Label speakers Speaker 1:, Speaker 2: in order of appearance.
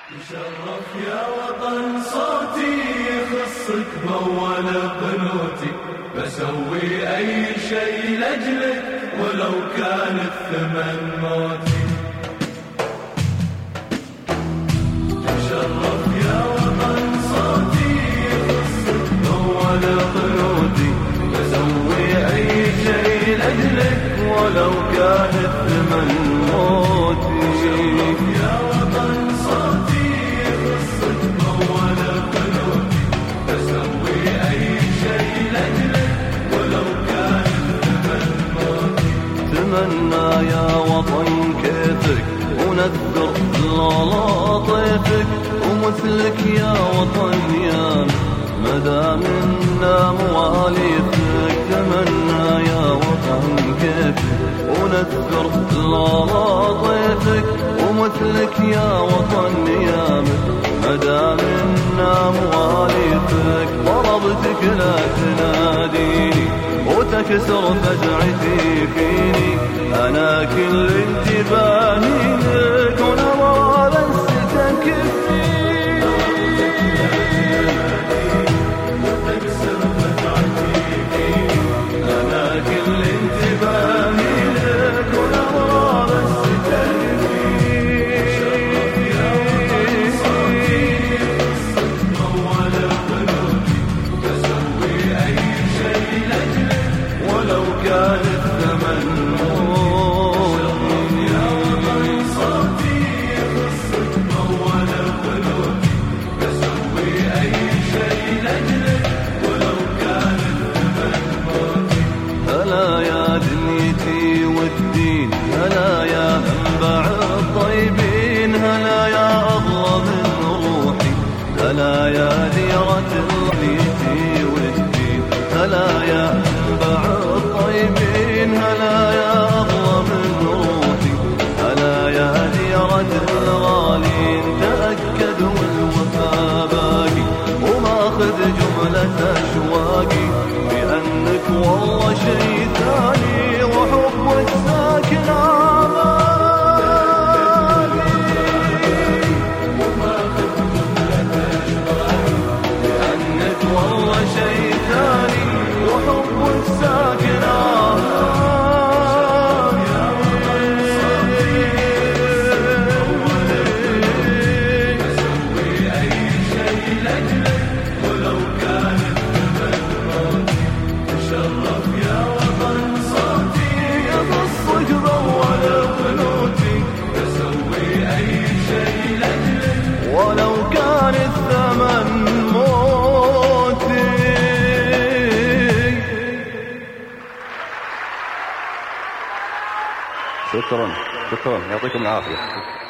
Speaker 1: تشرف يا وطن صوتي يخصك بأول قنوتي، بسوي أي شيء لأجلك ولو كان الثمن موتي. تشرف يا وطن صوتي يخصك بأول قنوتي، بسوي أي شيء لأجلك ولو كان الثمن موتي. تشرف يا وطن صوتي يخصك بأول قنوتي، بسوي أي شيء لأجلك ولو كان الثمن موتي.
Speaker 2: تمنى يا وطن كيفك ونذر لطيفك، ومثلك يا وطن يا مدى منا مواليفك. تمنى يا وطن كيفك ونذر لطيفك، ومثلك يا وطن يا مدى منا مواليفك. ضربتك لا تناديني وتكسر فزعتي فيني، أنا كل انتباهي لك ونرى بس تكفيني.
Speaker 1: وتكسر فزعتي فيني،
Speaker 2: أنا كل انتباهي لك ونرى بس تكفيني.
Speaker 1: تشرف يا وطن صوتي يخصك بأول قنوتي، بسوي أي شيء لأجلك
Speaker 2: ولو كان الثمن
Speaker 1: تشرف يا وطن صوتي يخصك بأول قنوتي، بسوي أي شيء لأجلك ولو كان الثمن موتي.
Speaker 2: هلا يا دنيتي والدين، هلا يا منبع الطيبين، هلا يا أغلى من روحي، هلا يا ديرة دنيتي والدين، هلا يا منبع الطيبين، هلا يا أغلى من روحي، هلا يا ديرة الغالين. تأكدوا الوفا باقي وماخذ جملة أشواقي، بأنك والله شيء ثاني وحبك ساكن أعماقي. بأنك والله شيء ثاني وحبك ساكن
Speaker 1: بسوي أي شيء لأجلك ولو كان الثمن موتي. تشرف يا وطن صوتي يخصك بأول قنوتي، بسوي أي شيء لأجلك
Speaker 2: ولو كان الثمن موتي. شكرا يعطيكم العافية.